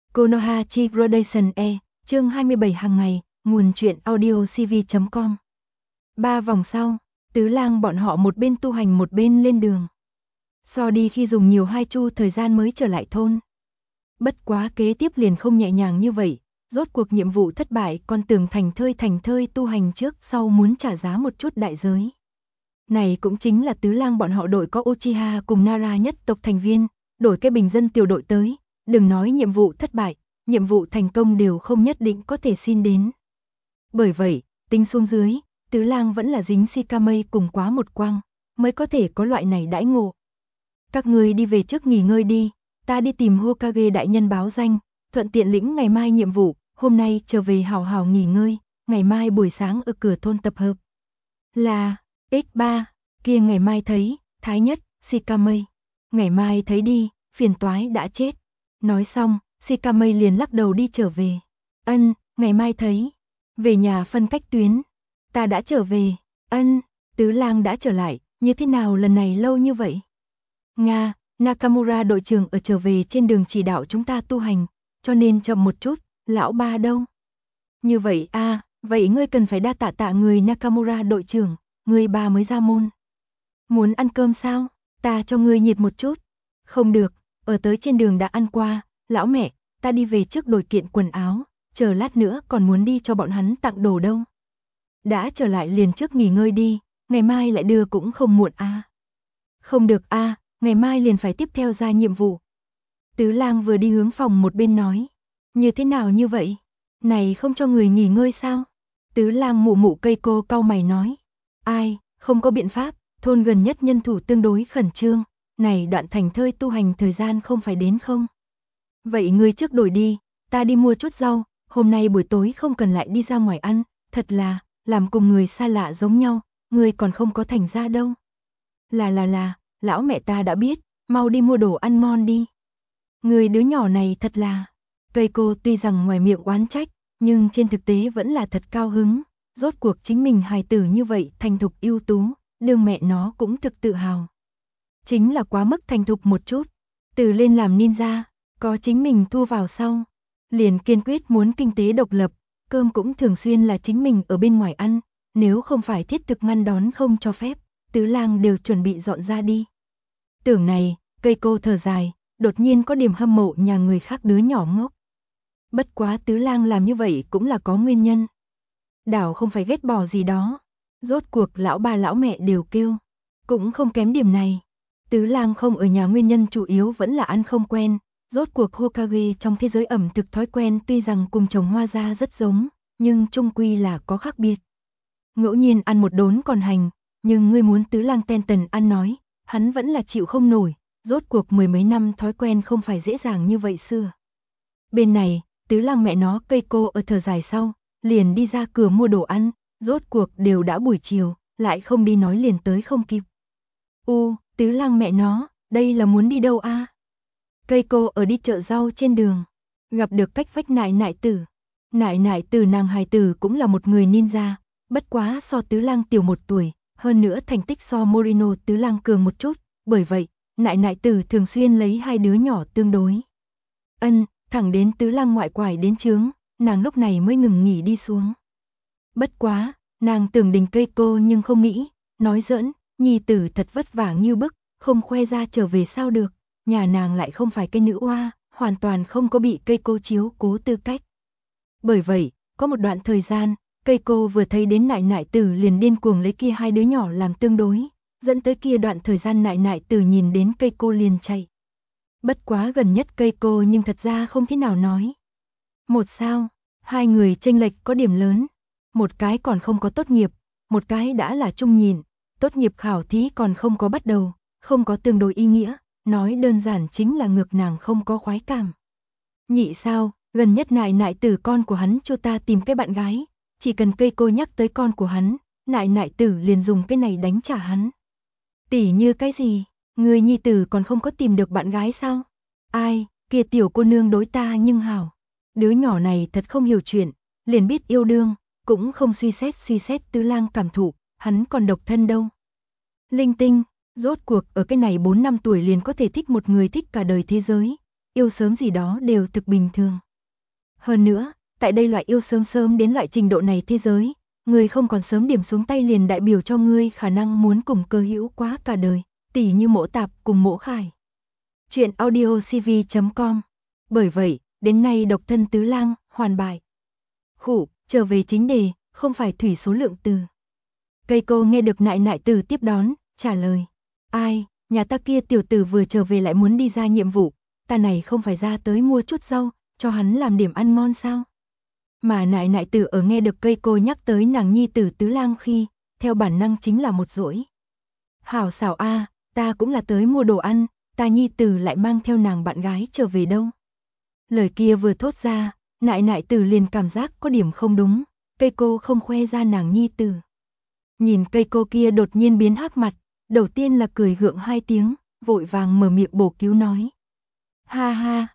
Konoha Gradation E, chương 27 hàng ngày, nguồn truyện audio cv.com. 3 vòng sau, Tứ Lang bọn họ một bên tu hành một bên lên đường. So đi khi dùng nhiều 2 chu thời gian mới trở lại thôn. Bất quá kế tiếp liền không nhẹ nhàng như vậy, rốt cuộc nhiệm vụ thất bại, con tưởng thành thơi tu hành trước sau muốn trả giá một chút đại giới. Này cũng chính là Tứ Lang bọn họ đội có Uchiha cùng Nara nhất tộc thành viên, đổi cái bình dân tiểu đội tới, đừng nói nhiệm vụ thất bại, nhiệm vụ thành công đều không nhất định có thể xin đến. Bởi vậy, tính xuống dưới, Tứ Lang vẫn là dính Shikamae cùng quá một quang, mới có thể có loại này đãi ngộ. Các ngươi đi về trước nghỉ ngơi đi, ta đi tìm Hokage đại nhân báo danh, thuận tiện lĩnh ngày mai nhiệm vụ, hôm nay trở về hào hào nghỉ ngơi, ngày mai buổi sáng ở cửa thôn tập hợp. Là, X3, kia ngày mai thấy, Thái Nhất, Shikamae. Ngày mai thấy đi, phiền toái đã chết. Nói xong, Shikamae liền lắc đầu đi trở về. Ân, ngày mai thấy. Về nhà phân cách tuyến. Ta đã trở về. Ân, Tứ Lang đã trở lại, như thế nào lần này lâu như vậy? Nga, Nakamura đội trưởng ở trở về trên đường chỉ đạo chúng ta tu hành, cho nên chậm một chút, lão ba đâu? Như vậy a, vậy ngươi cần phải đa tạ người Nakamura đội trưởng, ngươi ba mới ra môn. Muốn ăn cơm sao? Ta cho ngươi nhiệt một chút. Không được, ở tới trên đường đã ăn qua, lão mẹ, ta đi về trước đổi kiện quần áo, chờ lát nữa còn muốn đi cho bọn hắn tặng đồ đâu. Đã trở lại liền trước nghỉ ngơi đi, ngày mai lại đưa cũng không muộn a. Không được a, ngày mai liền phải tiếp theo ra nhiệm vụ. Tứ Lang vừa đi hướng phòng một bên nói, như thế nào như vậy? Này không cho người nghỉ ngơi sao? Tứ Lang mụ cây cô cau mày nói, ai, không có biện pháp, thôn gần nhất nhân thủ tương đối khẩn trương, này đoạn thành thơi tu hành thời gian không phải đến không? Vậy ngươi trước đổi đi, ta đi mua chút rau, hôm nay buổi tối không cần lại đi ra ngoài ăn, thật là, làm cùng người xa lạ giống nhau, ngươi còn không có thành ra đâu. Là, lão mẹ ta đã biết, mau đi mua đồ ăn ngon đi. Người đứa nhỏ này thật là, cây cô tuy rằng ngoài miệng oán trách, nhưng trên thực tế vẫn là thật cao hứng, rốt cuộc chính mình hài tử như vậy thành thục ưu tú, đương mẹ nó cũng thực tự hào. Chính là quá mức thành thục một chút, từ lên làm ninja, có chính mình thu vào sau, liền kiên quyết muốn kinh tế độc lập, cơm cũng thường xuyên là chính mình ở bên ngoài ăn, nếu không phải thiết thực ngăn đón không cho phép, Tứ Lang đều chuẩn bị dọn ra đi. Tưởng này, cây cô thở dài, đột nhiên có điểm hâm mộ nhà người khác đứa nhỏ ngốc. Bất quá Tứ Lang làm như vậy cũng là có nguyên nhân. Đảo không phải ghét bỏ gì đó, rốt cuộc lão ba lão mẹ đều kêu, cũng không kém điểm này. Tứ Lang không ở nhà nguyên nhân chủ yếu vẫn là ăn không quen, rốt cuộc Hokage trong thế giới ẩm thực thói quen tuy rằng cùng trồng hoa ra rất giống, nhưng chung quy là có khác biệt. Ngẫu nhiên ăn một đốn còn hành, nhưng ngươi muốn Tứ Lang ten tần ăn nói, hắn vẫn là chịu không nổi, rốt cuộc mười mấy năm thói quen không phải dễ dàng như vậy xưa. Bên này, Tứ Lang mẹ nó cây cô ở thở dài sau, liền đi ra cửa mua đồ ăn, rốt cuộc đều đã buổi chiều, lại không đi nói liền tới không kịp. Tứ Lang mẹ nó, đây là muốn đi đâu a? Cây cô ở đi chợ rau trên đường, gặp được cách vách nại tử. Nại tử nàng hài tử cũng là một người ninja, bất quá so Tứ Lang tiểu 1 tuổi, hơn nữa thành tích so Morino Tứ Lang cường một chút, bởi vậy, nại tử thường xuyên lấy hai đứa nhỏ tương đối. Thẳng đến Tứ Lang ngoại quải đến chướng, nàng lúc này mới ngừng nghỉ đi xuống. Bất quá, nàng tưởng đình cây cô nhưng không nghĩ, nói giỡn, nhi tử thật vất vả như bức, không khoe ra trở về sao được, nhà nàng lại không phải cây nữ oa, hoàn toàn không có bị cây cô chiếu cố tư cách. Bởi vậy, có một đoạn thời gian, cây cô vừa thấy đến nại tử liền điên cuồng lấy kia hai đứa nhỏ làm tương đối, dẫn tới kia đoạn thời gian nại tử nhìn đến cây cô liền chạy. Bất quá gần nhất cây cô nhưng thật ra không thế nào nói. Một sao, hai người chênh lệch có điểm lớn, một cái còn không có tốt nghiệp, một cái đã là trung nhịn, tốt nghiệp khảo thí còn không có bắt đầu, không có tương đối ý nghĩa, nói đơn giản chính là ngược nàng không có khoái cảm. Nhị sao, gần nhất nại tử con của hắn cho ta tìm cái bạn gái, chỉ cần cây cô nhắc tới con của hắn, nại tử liền dùng cái này đánh trả hắn. Tỉ như cái gì, người nhi tử còn không có tìm được bạn gái sao? Ai, kia tiểu cô nương đối ta nhưng hảo. Đứa nhỏ này thật không hiểu chuyện, liền biết yêu đương, cũng không suy xét Tứ Lang cảm thụ, hắn còn độc thân đâu. Linh tinh, rốt cuộc ở cái này 4 năm tuổi liền có thể thích một người thích cả đời thế giới, yêu sớm gì đó đều thực bình thường. Hơn nữa, tại đây loại yêu sớm đến loại trình độ này thế giới, người không còn sớm điểm xuống tay liền đại biểu cho ngươi khả năng muốn cùng cơ hữu quá cả đời, tỉ như Mỗ Tạp cùng Mỗ Khải. Chuyện audiocv.com. Bởi vậy, đến nay độc thân Tứ Lang hoàn bại. Trở về chính đề, không phải thủy số lượng từ. Cây cô nghe được nại nại từ tiếp đón, trả lời. Ai, nhà ta kia tiểu tử vừa trở về lại muốn đi ra nhiệm vụ, ta này không phải ra tới mua chút rau, cho hắn làm điểm ăn ngon sao? Mà nại nại tử ở nghe được cây cô nhắc tới nàng nhi tử Tứ Lang khi, theo bản năng chính là một dỗi. Hảo xảo a, ta cũng là tới mua đồ ăn, ta nhi tử lại mang theo nàng bạn gái trở về đâu. Lời kia vừa thốt ra, nại nại tử liền cảm giác có điểm không đúng, cây cô không khoe ra nàng nhi tử. Nhìn cây cô kia đột nhiên biến hắc mặt, đầu tiên là cười gượng hai tiếng, vội vàng mở miệng bổ cứu nói. Ha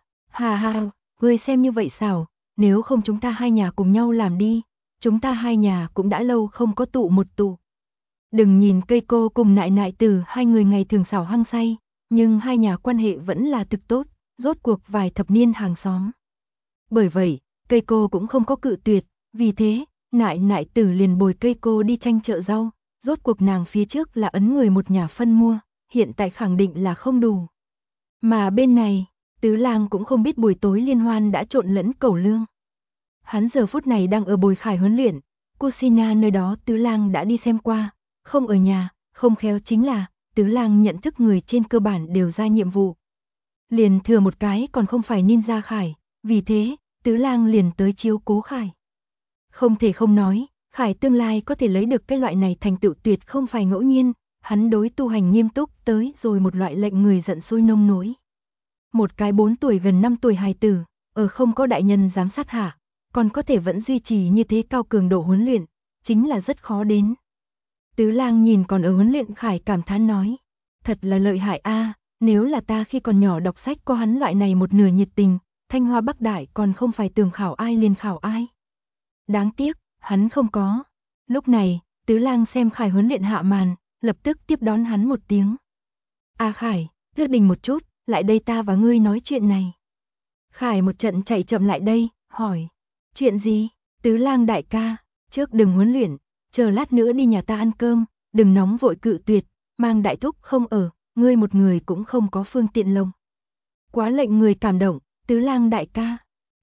ha, ngươi xem như vậy sao, nếu không chúng ta hai nhà cùng nhau làm đi, chúng ta hai nhà cũng đã lâu không có tụ một tụ. Đừng nhìn cây cô cùng nại nại tử hai người ngày thường xảo hăng say, nhưng hai nhà quan hệ vẫn là thực tốt, rốt cuộc vài thập niên hàng xóm. Bởi vậy, cây cô cũng không có cự tuyệt, vì thế, nại nại tử liền bồi cây cô đi tranh chợ rau, rốt cuộc nàng phía trước là ấn người một nhà phân mua, hiện tại khẳng định là không đủ. Mà bên này, Tứ Lang cũng không biết buổi tối liên hoan đã trộn lẫn cẩu lương. Hắn giờ phút này đang ở Bồi Khải huấn luyện, Kusina nơi đó Tứ Lang đã đi xem qua, không ở nhà, không khéo chính là Tứ Lang nhận thức người trên cơ bản đều ra nhiệm vụ. Liền thừa một cái còn không phải ninja Khải, vì thế, Tứ Lang liền tới chiếu cố Khải. Không thể không nói, Khải tương lai có thể lấy được cái loại này thành tựu tuyệt không phải ngẫu nhiên, hắn đối tu hành nghiêm túc tới rồi một loại lệnh người giận sôi nông nỗi. Một cái 4 tuổi gần 5 tuổi hài tử, ở không có đại nhân giám sát hạ, còn có thể vẫn duy trì như thế cao cường độ huấn luyện, chính là rất khó đến. Tứ Lang nhìn còn ở huấn luyện Khải cảm thán nói, thật là lợi hại a, nếu là ta khi còn nhỏ đọc sách có hắn loại này một nửa nhiệt tình, Thanh Hoa Bắc Đại còn không phải tưởng khảo ai liền khảo ai. Đáng tiếc, hắn không có. Lúc này, Tứ Lang xem Khải huấn luyện hạ màn, lập tức tiếp đón hắn một tiếng. A Khải, lướt đình một chút, lại đây ta và ngươi nói chuyện này. Khải một trận chạy chậm lại đây, hỏi. Chuyện gì? Tứ Lang đại ca, trước đừng huấn luyện, chờ lát nữa đi nhà ta ăn cơm, đừng nóng vội cự tuyệt, mang đại thúc không ở, ngươi một người cũng không có phương tiện lông. Quá lệnh người cảm động, Tứ Lang đại ca.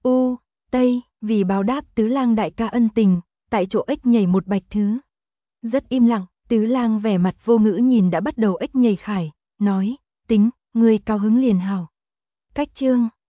Tây, vì báo đáp Tứ Lang đại ca ân tình, tại chỗ ếch nhảy một bạch thứ. Rất im lặng, Tứ Lang vẻ mặt vô ngữ nhìn đã bắt đầu ếch nhảy Khải, nói, tính, ngươi cao hứng liền hào. Cách chương